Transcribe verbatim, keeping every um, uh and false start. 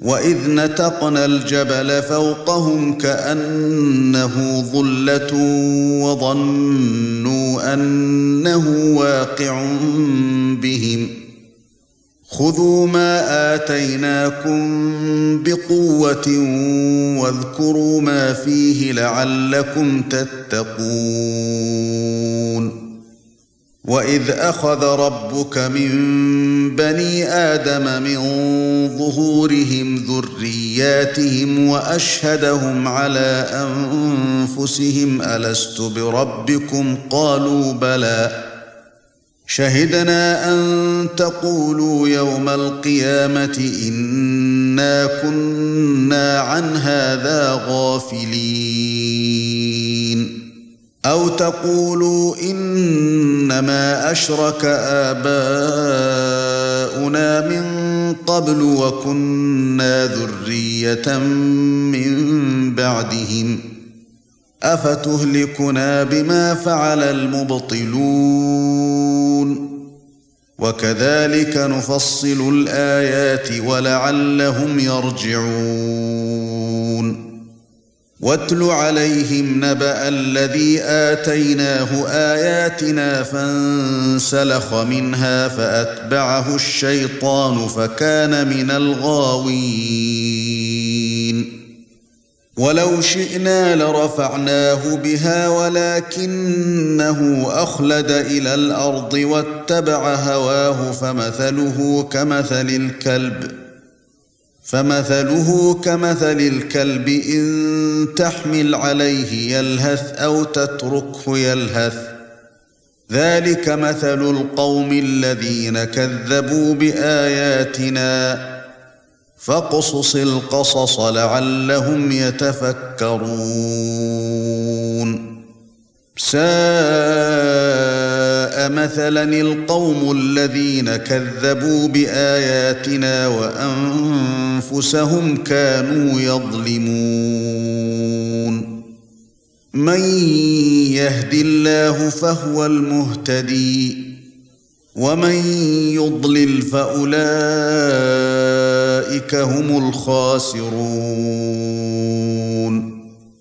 وَإِذْ نَتَقْنَا الْجَبَلَ فَوْقَهُمْ كَأَنَّهُ ظُلَّةٌ وَظَنُّوا أَنَّهُ وَاقِعٌ بِهِمْ خُذُوا مَا آتَيْنَاكُمْ بِقُوَّةٍ وَاذْكُرُوا مَا فِيهِ لَعَلَّكُمْ تَتَّقُونَ وَإِذْ أَخَذَ رَبُّكَ مِنْ بَنِي آدَمَ مِنْ ظُهُورِهِمْ ذُرِّيَّاتِهِمْ وَأَشْهَدَهُمْ عَلَى أَنفُسِهِمْ أَلَسْتُ بِرَبِّكُمْ قَالُوا بَلَى شَهِدْنَا أَن تَقُولُوا يَوْمَ الْقِيَامَةِ إِنَّا كُنَّا عَنْ هَذَا غَافِلِينَ أَوْ تَقُولُوا إِنَّمَا أَشْرَكَ آبَاؤُنَا مِنْ قَبْلُ وَكُنَّا ذُرِّيَّةً مِنْ بَعْدِهِمْ أَفَتُهْلِكُنَا بِمَا فَعَلَ الْمُبْطِلُونَ وَكَذَلِكَ نُفَصِّلُ الْآيَاتِ وَلَعَلَّهُمْ يَرْجِعُونَ وَاتْلُ عَلَيْهِمْ نَبَأَ الَّذِي آتَيْنَاهُ آيَاتِنَا فَانسَلَخَ مِنْهَا فَأَتْبَعَهُ الشَّيْطَانُ فَكَانَ مِنَ الْغَاوِينَ وَلَوْ شِئْنَا لَرَفَعْنَاهُ بِهَا وَلَكِنَّهُ أَخْلَدَ إِلَى الْأَرْضِ وَاتَّبَعَ هَوَاهُ فَمَثَلُهُ كَمَثَلِ الْكَلْبِ فَمَثَلُهُ كَمَثَلِ الْكَلْبِ إِن تَحْمِلْ عَلَيْهِ يَلْهَثْ أَوْ تَتْرُكْهُ يَلْهَث ذَلِكَ مَثَلُ الْقَوْمِ الَّذِينَ كَذَّبُوا بِآيَاتِنَا فَاقْصُصِ الْقَصَصَ لَعَلَّهُمْ يَتَفَكَّرُونَ سَاءَ مَثَلًا الْقَوْمُ الَّذِينَ كَذَّبُوا بِآيَاتِنَا وَأَنفُسَهُمْ كَانُوا يَظْلِمُونَ مَن يَهْدِ اللَّهُ فَهُوَ الْمُهْتَدِي وَمَن يُضْلِلْ فَأُولَئِكَ هُمُ الْخَاسِرُونَ